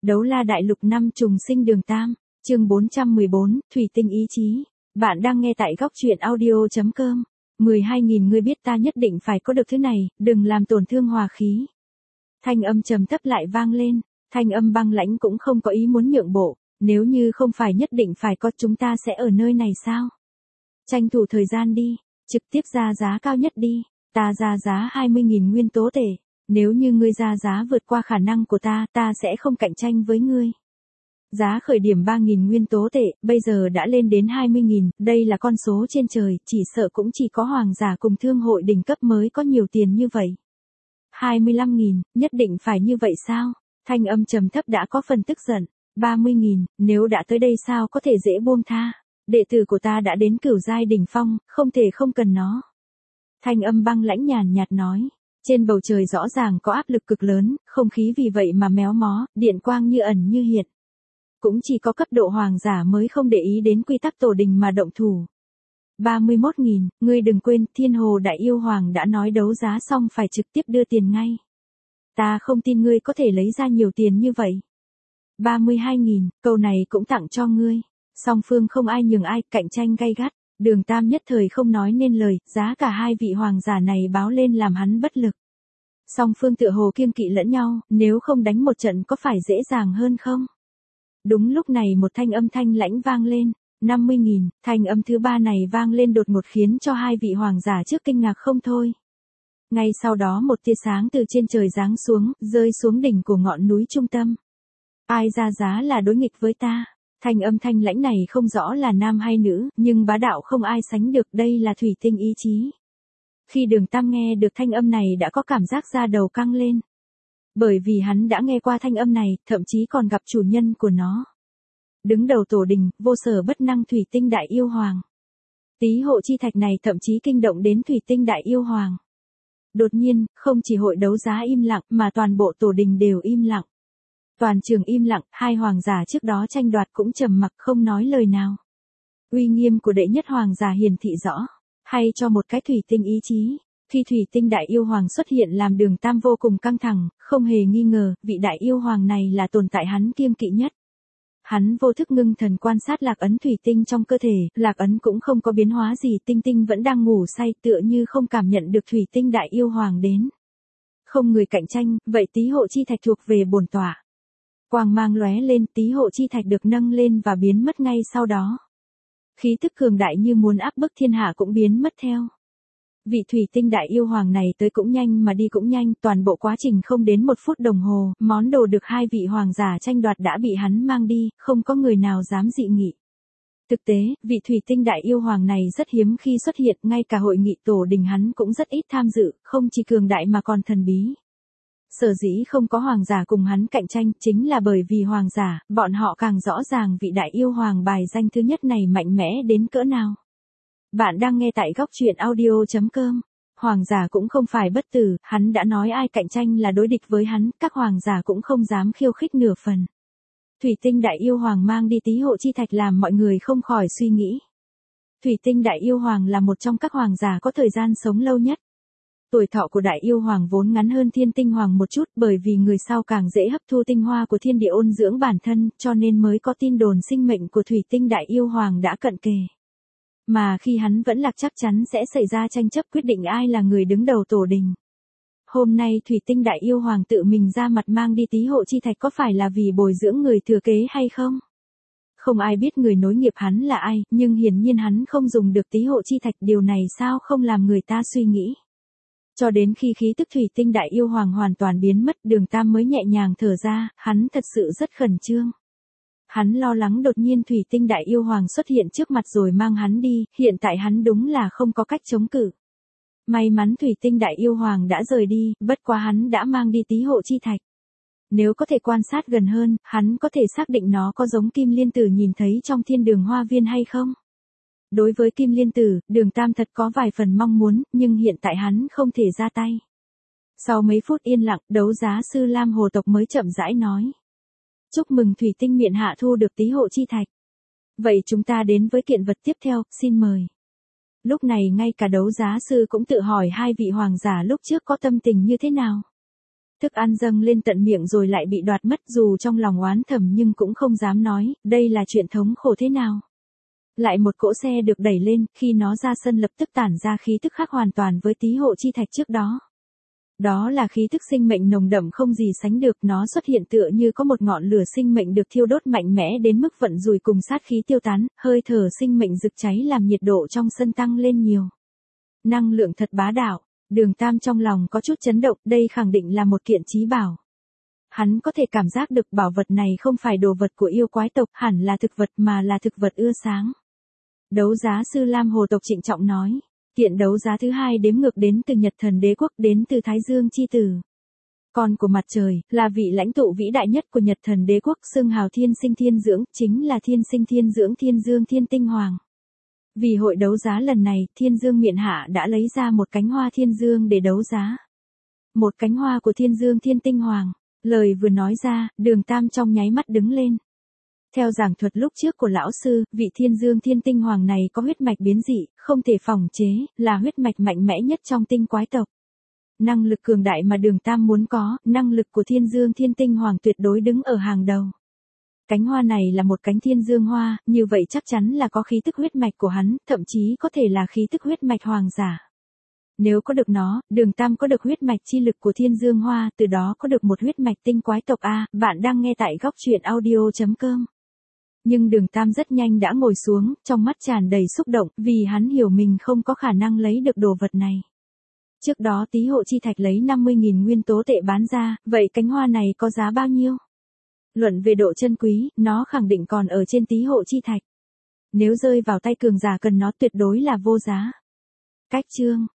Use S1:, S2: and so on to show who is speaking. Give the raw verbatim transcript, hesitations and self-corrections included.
S1: Đấu la đại lục năm trùng sinh đường tam, chương bốn trăm mười bốn, Thủy tinh ý chí. Bạn đang nghe tại góc truyện audio chấm com. mười hai nghìn người biết ta nhất định phải có được thứ này, đừng làm tổn thương hòa khí. Thanh âm trầm thấp lại vang lên, thanh âm băng lãnh cũng không có ý muốn nhượng bộ, nếu như không phải nhất định phải có chúng ta sẽ ở nơi này sao? Tranh thủ thời gian đi, trực tiếp ra giá cao nhất đi, ta ra giá hai mươi nghìn nguyên tố tệ. Nếu như ngươi ra giá vượt qua khả năng của ta, ta sẽ không cạnh tranh với ngươi. Giá khởi điểm ba nghìn nguyên tố tệ, bây giờ đã lên đến hai mươi nghìn, đây là con số trên trời, chỉ sợ cũng chỉ có hoàng giả cùng thương hội đỉnh cấp mới có nhiều tiền như vậy. hai mươi lăm nghìn, nhất định phải như vậy sao? Thanh âm trầm thấp đã có phần tức giận. ba mươi nghìn, nếu đã tới đây sao có thể dễ buông tha? Đệ tử của ta đã đến cửu giai đỉnh phong, không thể không cần nó. Thanh âm băng lãnh nhàn nhạt nói. Trên bầu trời rõ ràng có áp lực cực lớn, không khí vì vậy mà méo mó, điện quang như ẩn như hiện. Cũng chỉ có cấp độ hoàng giả mới không để ý đến quy tắc tổ đình mà động thủ. ba mươi mốt nghìn, ngươi đừng quên, Thiên Hồ Đại Yêu Hoàng đã nói đấu giá xong phải trực tiếp đưa tiền ngay. Ta không tin ngươi có thể lấy ra nhiều tiền như vậy. ba mươi hai nghìn, câu này cũng tặng cho ngươi. Song phương không ai nhường ai, cạnh tranh gay gắt. Đường Tam nhất thời không nói nên lời, giá cả hai vị hoàng giả này báo lên làm hắn bất lực. Song phương tựa hồ kiêng kỵ lẫn nhau, nếu không đánh một trận có phải dễ dàng hơn không? Đúng lúc này một thanh âm thanh lãnh vang lên, năm mươi nghìn, thanh âm thứ ba này vang lên đột ngột khiến cho hai vị hoàng giả trước kinh ngạc không thôi. Ngay sau đó một tia sáng từ trên trời giáng xuống, rơi xuống đỉnh của ngọn núi trung tâm. Ai ra giá là đối nghịch với ta? Thanh âm thanh lãnh này không rõ là nam hay nữ, nhưng bá đạo không ai sánh được, đây là thủy tinh ý chí. Khi Đường Tam nghe được thanh âm này đã có cảm giác da đầu căng lên. Bởi vì hắn đã nghe qua thanh âm này, thậm chí còn gặp chủ nhân của nó. Đứng đầu tổ đình, vô sở bất năng thủy tinh đại yêu hoàng. Tí hộ chi thạch này thậm chí kinh động đến thủy tinh đại yêu hoàng. Đột nhiên, không chỉ hội đấu giá im lặng mà toàn bộ tổ đình đều im lặng. Toàn trường im lặng, hai hoàng giả trước đó tranh đoạt cũng trầm mặc không nói lời nào. Uy nghiêm của đệ nhất hoàng giả hiển thị rõ, hay cho một cái thủy tinh ý chí. Khi thủy tinh đại yêu hoàng xuất hiện làm Đường Tam vô cùng căng thẳng, không hề nghi ngờ, vị đại yêu hoàng này là tồn tại hắn kiêng kỵ nhất. Hắn vô thức ngưng thần quan sát lạc ấn thủy tinh trong cơ thể, lạc ấn cũng không có biến hóa gì, tinh tinh vẫn đang ngủ say tựa như không cảm nhận được thủy tinh đại yêu hoàng đến. Không người cạnh tranh, vậy tí hộ chi thạch thuộc về bổn tọa. Quang mang lóe lên, tí hộ chi thạch được nâng lên và biến mất ngay sau đó. Khí tức cường đại như muốn áp bức thiên hạ cũng biến mất theo. Vị thủy tinh đại yêu hoàng này tới cũng nhanh mà đi cũng nhanh, toàn bộ quá trình không đến một phút đồng hồ, món đồ được hai vị hoàng giả tranh đoạt đã bị hắn mang đi, không có người nào dám dị nghị. Thực tế, vị thủy tinh đại yêu hoàng này rất hiếm khi xuất hiện, ngay cả hội nghị tổ đình hắn cũng rất ít tham dự, không chỉ cường đại mà còn thần bí. Sở dĩ không có hoàng giả cùng hắn cạnh tranh chính là bởi vì hoàng giả, bọn họ càng rõ ràng vị đại yêu hoàng bài danh thứ nhất này mạnh mẽ đến cỡ nào. Bạn đang nghe tại góc truyện audio chấm com. Hoàng giả cũng không phải bất tử, hắn đã nói ai cạnh tranh là đối địch với hắn, các hoàng giả cũng không dám khiêu khích nửa phần. Thủy tinh đại yêu hoàng mang đi tí hộ chi thạch làm mọi người không khỏi suy nghĩ. Thủy tinh đại yêu hoàng là một trong các hoàng giả có thời gian sống lâu nhất. Tuổi thọ của đại yêu hoàng vốn ngắn hơn thiên tinh hoàng một chút, bởi vì người sau càng dễ hấp thu tinh hoa của thiên địa ôn dưỡng bản thân, cho nên mới có tin đồn sinh mệnh của thủy tinh đại yêu hoàng đã cận kề. Mà khi hắn vẫn lạc chắc chắn sẽ xảy ra tranh chấp quyết định ai là người đứng đầu tổ đình. Hôm nay thủy tinh đại yêu hoàng tự mình ra mặt mang đi tí hộ chi thạch có phải là vì bồi dưỡng người thừa kế hay không? Không ai biết người nối nghiệp hắn là ai, nhưng hiển nhiên hắn không dùng được tí hộ chi thạch, điều này sao không làm người ta suy nghĩ. Cho đến khi khí tức thủy tinh đại yêu hoàng hoàn toàn biến mất, Đường Tam mới nhẹ nhàng thở ra, hắn thật sự rất khẩn trương. Hắn lo lắng đột nhiên thủy tinh đại yêu hoàng xuất hiện trước mặt rồi mang hắn đi, hiện tại hắn đúng là không có cách chống cự. May mắn thủy tinh đại yêu hoàng đã rời đi, bất quá hắn đã mang đi tí hộ chi thạch. Nếu có thể quan sát gần hơn, hắn có thể xác định nó có giống Kim Liên Tử nhìn thấy trong Thiên Đường Hoa Viên hay không. Đối với Kim Liên Tử, Đường Tam thật có vài phần mong muốn, nhưng hiện tại hắn không thể ra tay. Sau mấy phút yên lặng, đấu giá sư Lam Hồ tộc mới chậm rãi nói. Chúc mừng thủy tinh miện hạ thu được tí hộ chi thạch. Vậy chúng ta đến với kiện vật tiếp theo, xin mời. Lúc này ngay cả đấu giá sư cũng tự hỏi hai vị hoàng giả lúc trước có tâm tình như thế nào. Thức ăn dâng lên tận miệng rồi lại bị đoạt mất, dù trong lòng oán thầm nhưng cũng không dám nói, đây là chuyện thống khổ thế nào. Lại một cỗ xe được đẩy lên, khi nó ra sân lập tức tản ra khí tức khác hoàn toàn với tí hộ chi thạch trước đó. Đó là khí tức sinh mệnh nồng đậm không gì sánh được, nó xuất hiện tựa như có một ngọn lửa sinh mệnh được thiêu đốt mạnh mẽ đến mức vận rủi cùng sát khí tiêu tán, hơi thở sinh mệnh rực cháy làm nhiệt độ trong sân tăng lên nhiều. Năng lượng thật bá đạo, Đường Tam trong lòng có chút chấn động, đây khẳng định là một kiện chí bảo. Hắn có thể cảm giác được bảo vật này không phải đồ vật của yêu quái tộc, hẳn là thực vật mà là thực vật ưa sáng. Đấu giá sư Lam Hồ tộc trịnh trọng nói. Kiện đấu giá thứ hai đếm ngược đến từ Nhật Thần Đế Quốc, đến từ Thái Dương Chi Tử. Con của mặt trời, là vị lãnh tụ vĩ đại nhất của Nhật Thần Đế Quốc, xưng hào thiên sinh thiên dưỡng, chính là thiên sinh thiên dưỡng thiên dương thiên tinh hoàng. Vì hội đấu giá lần này, Thiên Dương Miện Hạ đã lấy ra một cánh hoa thiên dương để đấu giá. Một cánh hoa của thiên dương thiên tinh hoàng. Lời vừa nói ra, Đường Tam trong nháy mắt đứng lên. Theo giảng thuật lúc trước của lão sư, vị thiên dương thiên tinh hoàng này có huyết mạch biến dị, không thể phòng chế, là huyết mạch mạnh mẽ nhất trong tinh quái tộc. Năng lực cường đại mà Đường Tam muốn có, năng lực của thiên dương thiên tinh hoàng tuyệt đối đứng ở hàng đầu. Cánh hoa này là một cánh thiên dương hoa, như vậy chắc chắn là có khí tức huyết mạch của hắn, thậm chí có thể là khí tức huyết mạch hoàng giả. Nếu có được nó, Đường Tam có được huyết mạch chi lực của thiên dương hoa, từ đó có được một huyết mạch tinh quái tộc A. Bạn đang nghe tại góc truyện audio chấm com. Nhưng Đường Tam rất nhanh đã ngồi xuống, trong mắt tràn đầy xúc động, vì hắn hiểu mình không có khả năng lấy được đồ vật này. Trước đó tí hộ chi thạch lấy năm mươi nghìn nguyên tố tệ bán ra, vậy cánh hoa này có giá bao nhiêu? Luận về độ chân quý, nó khẳng định còn ở trên tí hộ chi thạch. Nếu rơi vào tay cường giả cần nó tuyệt đối là vô giá. Cách chương